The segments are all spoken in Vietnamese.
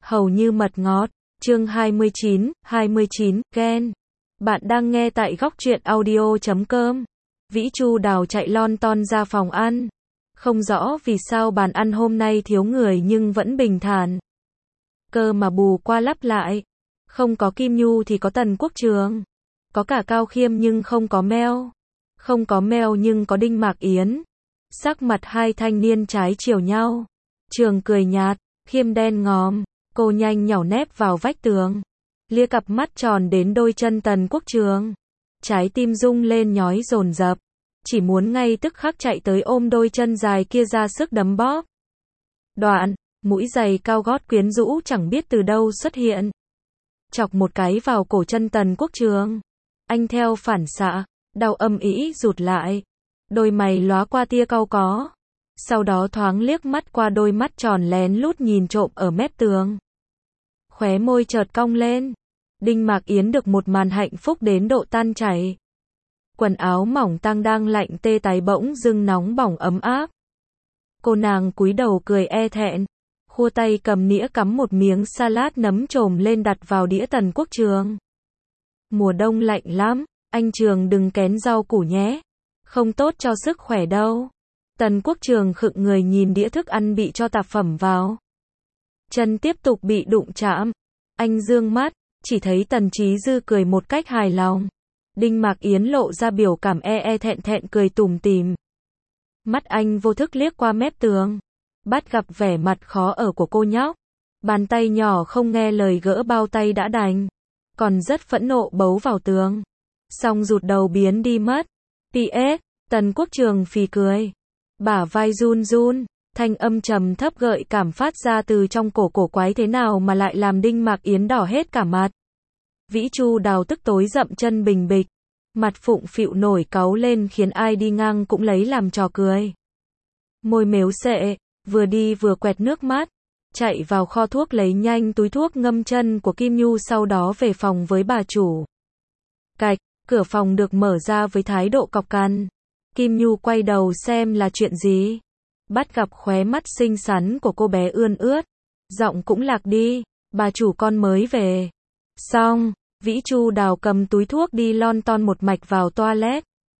hầu như mật ngọt. Chương 29, ghen. Bạn đang nghe tại góc truyện audio.com. Vĩ Chu Đào chạy lon ton ra phòng ăn. Không rõ vì sao bàn ăn hôm nay thiếu người nhưng vẫn bình thản. Cơ mà bù qua lắp lại. Không có Kim Nhu thì có Tần Quốc Trường. Có cả Cao Khiêm nhưng không có Meo. Không có Meo nhưng có Đinh Mạc Yến. Sắc mặt hai thanh niên trái chiều nhau. Trường cười nhạt, Khiêm đen ngòm. Cô nhanh nhảu nép vào vách tường. Lia cặp mắt tròn đến đôi chân Tần Quốc Trường. Trái tim rung lên nhói dồn dập. Chỉ muốn ngay tức khắc chạy tới ôm đôi chân dài kia ra sức đấm bóp. Đoạn, mũi giày cao gót quyến rũ chẳng biết từ đâu xuất hiện. Chọc một cái vào cổ chân Tần Quốc Trường. Anh theo phản xạ, đau âm ỉ rụt lại. Đôi mày lóa qua tia cau có. Sau đó thoáng liếc mắt qua đôi mắt tròn lén lút nhìn trộm ở mép tường. Khóe môi chợt cong lên. Đinh Mạc Yến được một màn hạnh phúc đến độ tan chảy. Quần áo mỏng tang đang lạnh tê tái bỗng dưng nóng bỏng ấm áp. Cô nàng cúi đầu cười e thẹn. Khua tay cầm nĩa cắm một miếng salad nấm trồm lên đặt vào đĩa Tần Quốc Trường. Mùa đông lạnh lắm, anh Trường đừng kén rau củ nhé. Không tốt cho sức khỏe đâu. Tần Quốc Trường khựng người nhìn đĩa thức ăn bị cho tạp phẩm vào. Chân tiếp tục bị đụng chạm. Anh dương mắt, chỉ thấy Tần Chí Dư cười một cách hài lòng. Đinh Mạc Yến lộ ra biểu cảm e thẹn thẹn cười tủm tỉm. Mắt anh vô thức liếc qua mép tường. Bắt gặp vẻ mặt khó ở của cô nhóc. Bàn tay nhỏ không nghe lời gỡ bao tay đã đành. Còn rất phẫn nộ bấu vào tường. Xong rụt đầu biến đi mất. PS, Tần Quốc Trường phì cười. Bả vai run run, thanh âm trầm thấp gợi cảm phát ra từ trong cổ quái thế nào mà lại làm Đinh Mạc Yến đỏ hết cả mặt. Vĩ Chu Đào tức tối dậm chân bình bịch. Mặt phụng phịu nổi cáu lên khiến ai đi ngang cũng lấy làm trò cười. Môi mếu xệ, vừa đi vừa quẹt nước mắt. Chạy vào kho thuốc lấy nhanh túi thuốc ngâm chân của Kim Nhu sau đó về phòng với bà chủ. Cạch, cửa phòng được mở ra với thái độ cọc cằn. Kim Nhu quay đầu xem là chuyện gì. Bắt gặp khóe mắt xinh xắn của cô bé ươn ướt. Giọng cũng lạc đi, bà chủ con mới về. Xong, Vĩ Chu Đào cầm túi thuốc đi lon ton một mạch vào toilet.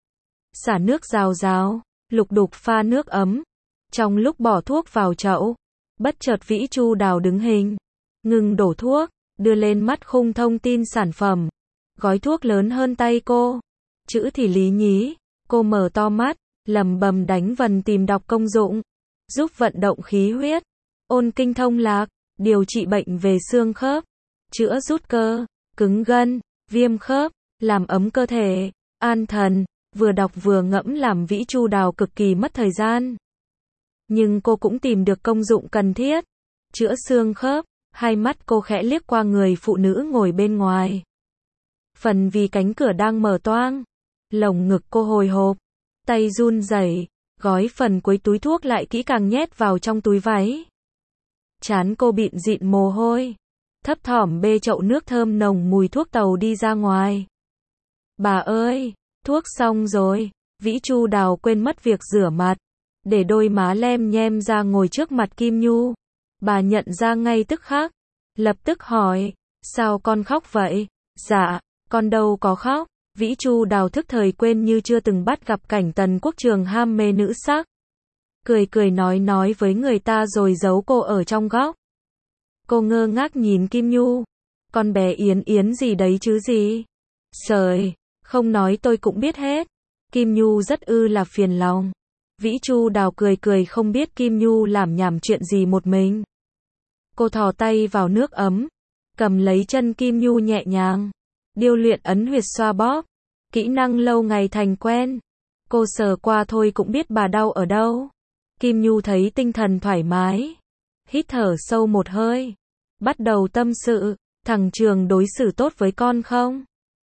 Xả nước rào rào, lục đục pha nước ấm. Trong lúc bỏ thuốc vào chậu, bất chợt Vĩ Chu Đào đứng hình. Ngừng đổ thuốc, đưa lên mắt khung thông tin sản phẩm. Gói thuốc lớn hơn tay cô. Chữ thì lý nhí. Cô mở to mắt, lẩm bẩm đánh vần tìm đọc công dụng. Giúp vận động khí huyết, ôn kinh thông lạc, điều trị bệnh về xương khớp, chữa rút cơ, cứng gân, viêm khớp, làm ấm cơ thể, an thần. Vừa đọc vừa ngẫm làm Vĩ Chu Đào cực kỳ mất thời gian. Nhưng cô cũng tìm được công dụng cần thiết. Chữa xương khớp, hai mắt cô khẽ liếc qua người phụ nữ ngồi bên ngoài. Phần vì cánh cửa đang mở toang. Lồng ngực cô hồi hộp, tay run rẩy, gói phần cuối túi thuốc lại kỹ càng nhét vào trong túi váy. Trán cô bịn dịn mồ hôi, thấp thỏm bê chậu nước thơm nồng mùi thuốc tàu đi ra ngoài. Bà ơi, thuốc xong rồi. Vĩ Chu Đào quên mất việc rửa mặt, để đôi má lem nhem ra ngồi trước mặt Kim Nhu. Bà nhận ra ngay tức khắc, lập tức hỏi, sao con khóc vậy? Dạ, con đâu có khóc. Vĩ Chu Đào thức thời quên như chưa từng bắt gặp cảnh Tần Quốc Trường ham mê nữ sắc. Cười nói với người ta rồi giấu cô ở trong góc. Cô ngơ ngác nhìn Kim Nhu. Con bé Yến gì đấy chứ gì? Trời, không nói tôi cũng biết hết. Kim Nhu rất là phiền lòng. Vĩ Chu Đào cười không biết Kim Nhu làm nhảm chuyện gì một mình. Cô thò tay vào nước ấm, cầm lấy chân Kim Nhu nhẹ nhàng. Điêu luyện ấn huyệt xoa bóp. Kỹ năng lâu ngày thành quen. Cô sờ qua thôi cũng biết bà đau ở đâu. Kim Nhu thấy tinh thần thoải mái. Hít thở sâu một hơi. Bắt đầu tâm sự. Thằng Trường đối xử tốt với con không?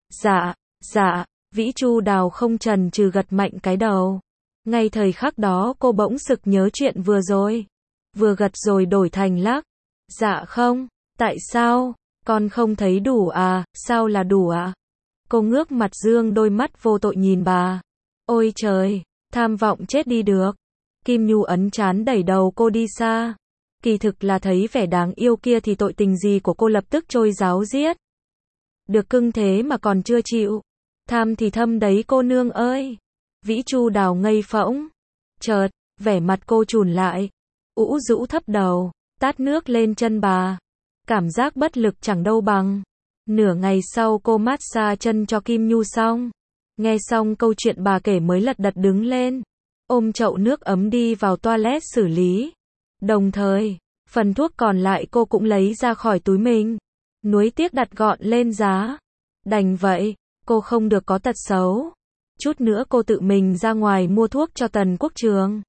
Dạ. Vĩ Chu Đào không chần chừ gật mạnh cái đầu. Ngay thời khắc đó cô bỗng sực nhớ chuyện vừa rồi. Vừa gật rồi đổi thành lắc. Dạ không. Tại sao? Con không thấy đủ à? Sao là đủ à? Cô ngước mặt dương đôi mắt vô tội nhìn bà. Ôi trời, tham vọng chết đi được. Kim Nhu ấn trán đẩy đầu cô đi xa. Kỳ thực là thấy vẻ đáng yêu kia thì tội tình gì của cô lập tức trôi ráo riết. Được cưng thế mà còn chưa chịu. Tham thì thâm đấy cô nương ơi. Vĩ Chu Đào ngây phỗng. Chợt, vẻ mặt cô chùn lại. Ũ rũ thấp đầu, tát nước lên chân bà. Cảm giác bất lực chẳng đâu bằng. Nửa ngày sau cô massage chân cho Kim Nhu xong. Nghe xong câu chuyện bà kể mới lật đật đứng lên. Ôm chậu nước ấm đi vào toilet xử lý. Đồng thời, phần thuốc còn lại cô cũng lấy ra khỏi túi mình. Nuối tiếc đặt gọn lên giá. Đành vậy, cô không được có tật xấu. Chút nữa cô tự mình ra ngoài mua thuốc cho Tần Quốc Trường.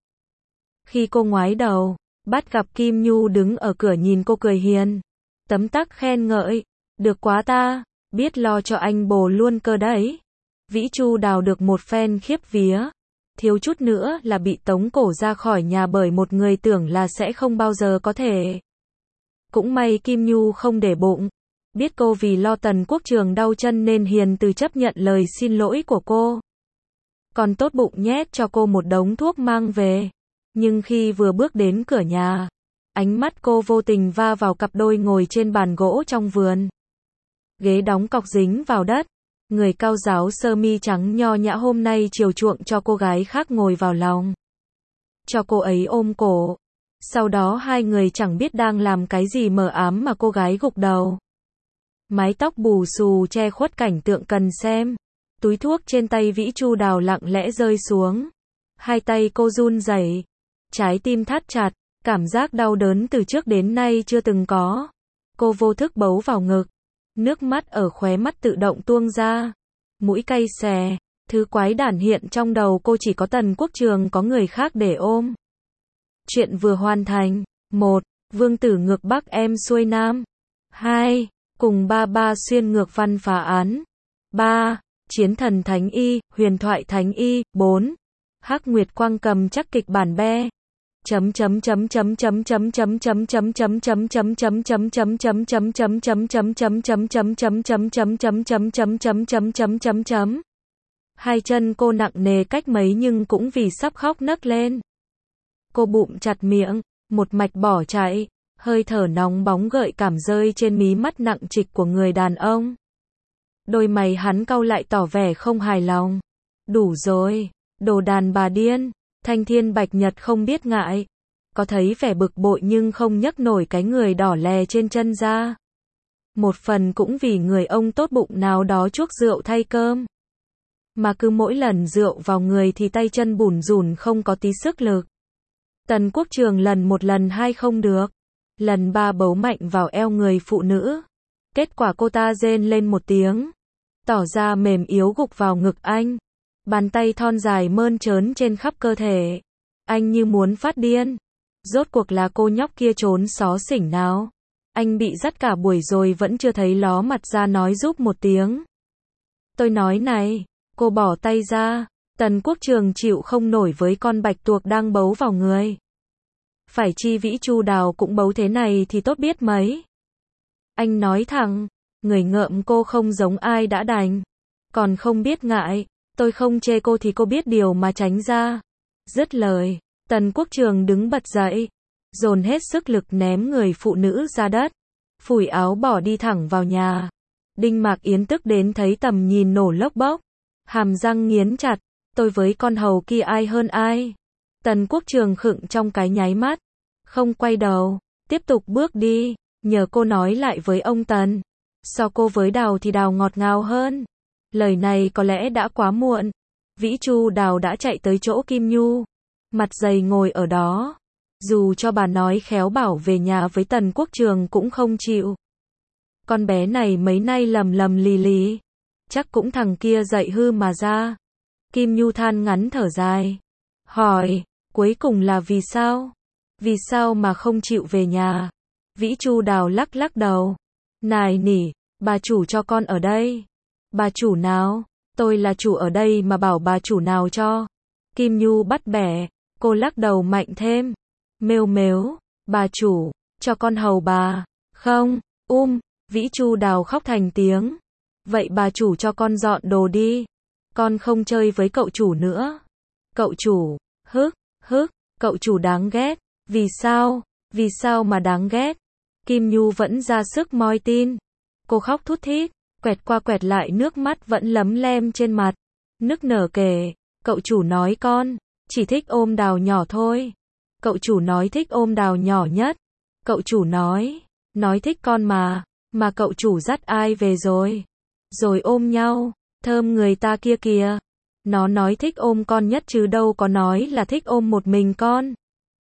Khi cô ngoái đầu, bắt gặp Kim Nhu đứng ở cửa nhìn cô cười hiền. Tấm tắc khen ngợi. Được quá ta, biết lo cho anh bồ luôn cơ đấy. Vĩ Chu Đào được một phen khiếp vía. Thiếu chút nữa là bị tống cổ ra khỏi nhà bởi một người tưởng là sẽ không bao giờ có thể. Cũng may Kim Nhu không để bụng. Biết cô vì lo Tần Quốc Trường đau chân nên hiền từ chấp nhận lời xin lỗi của cô. Còn tốt bụng nhét cho cô một đống thuốc mang về. Nhưng khi vừa bước đến cửa nhà, ánh mắt cô vô tình va vào cặp đôi ngồi trên bàn gỗ trong vườn. Ghế đóng cọc dính vào đất. Người cao giáo sơ mi trắng nho nhã hôm nay chiều chuộng cho cô gái khác ngồi vào lòng. Cho cô ấy ôm cổ. Sau đó hai người chẳng biết đang làm cái gì mờ ám mà cô gái gục đầu. Mái tóc bù xù che khuất cảnh tượng cần xem. Túi thuốc trên tay Vĩ Chu Đào lặng lẽ rơi xuống. Hai tay cô run rẩy, trái tim thắt chặt, cảm giác đau đớn từ trước đến nay chưa từng có. Cô vô thức bấu vào ngực. Nước mắt ở khóe mắt tự động tuôn ra. Mũi cay xè. Thứ quái đản hiện trong đầu cô chỉ có Tần Quốc Trường có người khác để ôm. Chuyện vừa hoàn thành. 1. Vương tử ngược Bắc em xuôi Nam. 2. Cùng ba xuyên ngược văn phá án. 3. Chiến thần Thánh Y, huyền thoại Thánh Y. 4. Hắc Nguyệt Quang cầm chắc kịch bản be. Hai chân cô nặng nề cách mấy nhưng cũng vì sắp khóc nấc lên. Cô bụm chặt miệng, một mạch bỏ chạy, hơi thở nóng bóng gợi cảm rơi trên mí mắt nặng trịch của người đàn ông. Đôi mày hắn cau lại tỏ vẻ không hài lòng. Đủ rồi, đồ đàn bà điên. Thanh Thiên Bạch Nhật không biết ngại. Có thấy vẻ bực bội nhưng không nhấc nổi cái người đỏ lè trên chân ra. Một phần cũng vì người ông tốt bụng nào đó chuốc rượu thay cơm. Mà cứ mỗi lần rượu vào người thì tay chân bủn rủn không có tí sức lực. Tần Quốc Trường lần một lần hai không được. Lần ba bấu mạnh vào eo người phụ nữ. Kết quả cô ta rên lên một tiếng. Tỏ ra mềm yếu gục vào ngực anh. Bàn tay thon dài mơn trớn trên khắp cơ thể. Anh như muốn phát điên. Rốt cuộc là cô nhóc kia trốn xó xỉnh nào. Anh bị dắt cả buổi rồi vẫn chưa thấy ló mặt ra nói giúp một tiếng. Tôi nói này, cô bỏ tay ra. Tần Quốc Trường chịu không nổi với con bạch tuộc đang bấu vào người. Phải chi Vĩ Chu Đào cũng bấu thế này thì tốt biết mấy. Anh nói thẳng, người ngợm cô không giống ai đã đành. Còn không biết ngại, tôi không chê cô thì cô biết điều mà tránh ra. Dứt lời, Tần Quốc Trường đứng bật dậy, dồn hết sức lực ném người phụ nữ ra đất, phủi áo bỏ đi thẳng vào nhà. Đinh Mạc Yến tức đến thấy tầm nhìn nổ lốc bốc, hàm răng nghiến chặt, tôi với con hầu kia ai hơn ai. Tần Quốc Trường khựng trong cái nháy mắt, không quay đầu, tiếp tục bước đi, nhờ cô nói lại với ông Tần. So cô với Đào thì Đào ngọt ngào hơn. Lời này có lẽ đã quá muộn. Vĩ Chu Đào đã chạy tới chỗ Kim Nhu, mặt dày ngồi ở đó. Dù cho bà nói khéo bảo về nhà với Tần Quốc Trường cũng không chịu. Con bé này mấy nay lầm lầm lì lì, chắc cũng thằng kia dạy hư mà ra. Kim Nhu than ngắn thở dài, hỏi, cuối cùng là vì sao? Vì sao mà không chịu về nhà? Vĩ Chu Đào lắc lắc đầu, nài nỉ, bà chủ cho con ở đây. Bà chủ nào? Tôi là chủ ở đây mà bảo bà chủ nào cho? Kim Nhu bắt bẻ, cô lắc đầu mạnh thêm. Mếu mếu, bà chủ, cho con hầu bà. Không, Vĩ Chu Đào khóc thành tiếng. Vậy bà chủ cho con dọn đồ đi. Con không chơi với cậu chủ nữa. Cậu chủ, hức, cậu chủ đáng ghét. Vì sao? Vì sao mà đáng ghét? Kim Nhu vẫn ra sức moi tin. Cô khóc thút thít, quẹt qua quẹt lại nước mắt vẫn lấm lem trên mặt. Nức nở kể, cậu chủ nói con chỉ thích ôm đào nhỏ thôi. Cậu chủ nói thích ôm đào nhỏ nhất. Cậu chủ nói thích con mà cậu chủ dắt ai về rồi? Rồi ôm nhau, thơm người ta kia kìa. Nó nói thích ôm con nhất chứ đâu có nói là thích ôm một mình con.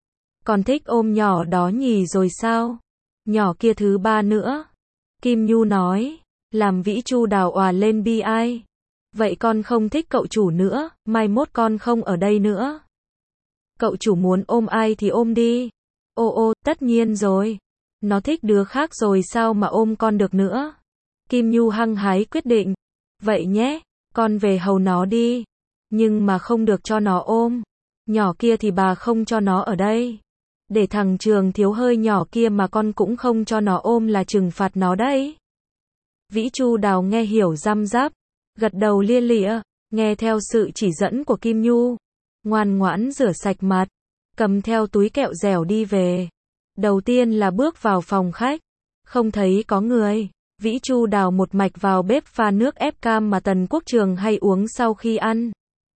Con thích ôm nhỏ đó nhỉ rồi sao? Nhỏ kia thứ ba nữa. Kim Nhu nói, làm Vĩ Chu Đào òa lên bi ai. Vậy con không thích cậu chủ nữa, mai mốt con không ở đây nữa. Cậu chủ muốn ôm ai thì ôm đi. Ô, tất nhiên rồi. Nó thích đứa khác rồi sao mà ôm con được nữa. Kim Nhu hăng hái quyết định. Vậy nhé, con về hầu nó đi. Nhưng mà không được cho nó ôm. Nhỏ kia thì bà không cho nó ở đây. Để thằng Trường Thiếu hơi nhỏ kia mà con cũng không cho nó ôm là trừng phạt nó đấy. Vĩ Chu Đào nghe hiểu răm rắp, gật đầu lia lịa, nghe theo sự chỉ dẫn của Kim Nhu. Ngoan ngoãn rửa sạch mặt, cầm theo túi kẹo dẻo đi về. Đầu tiên là bước vào phòng khách, không thấy có người. Vĩ Chu Đào một mạch vào bếp pha nước ép cam mà Tần Quốc Trường hay uống sau khi ăn.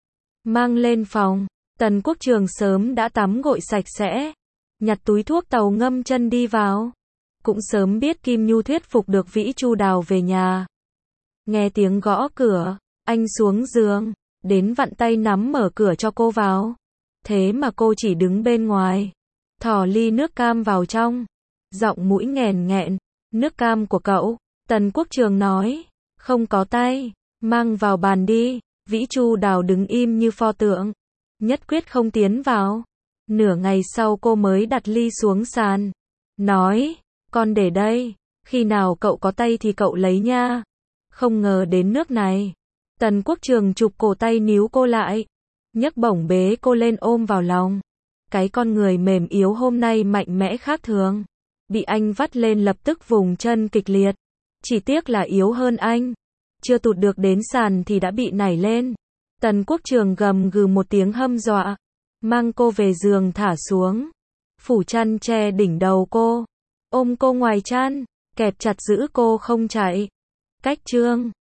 Mang lên phòng, Tần Quốc Trường sớm đã tắm gội sạch sẽ, nhặt túi thuốc tàu ngâm chân đi vào. Cũng sớm biết Kim Nhu thuyết phục được Vĩ Chu Đào về nhà. Nghe tiếng gõ cửa, anh xuống giường, đến vặn tay nắm mở cửa cho cô vào. Thế mà cô chỉ đứng bên ngoài, thò ly nước cam vào trong. Giọng mũi nghèn nghẹn, nước cam của cậu. Tần Quốc Trường nói, không có tay, mang vào bàn đi. Vĩ Chu Đào đứng im như pho tượng, nhất quyết không tiến vào. Nửa ngày sau cô mới đặt ly xuống sàn, nói, con để đây, khi nào cậu có tay thì cậu lấy nha. Không ngờ đến nước này. Tần Quốc Trường chụp cổ tay níu cô lại, nhấc bổng bế cô lên ôm vào lòng. Cái con người mềm yếu hôm nay mạnh mẽ khác thường. Bị anh vắt lên lập tức vùng chân kịch liệt. Chỉ tiếc là yếu hơn anh. Chưa tụt được đến sàn thì đã bị nảy lên. Tần Quốc Trường gầm gừ một tiếng hâm dọa, mang cô về giường thả xuống, phủ chăn che đỉnh đầu cô, ôm cô ngoài chăn, kẹp chặt giữ cô không chạy. Cách chương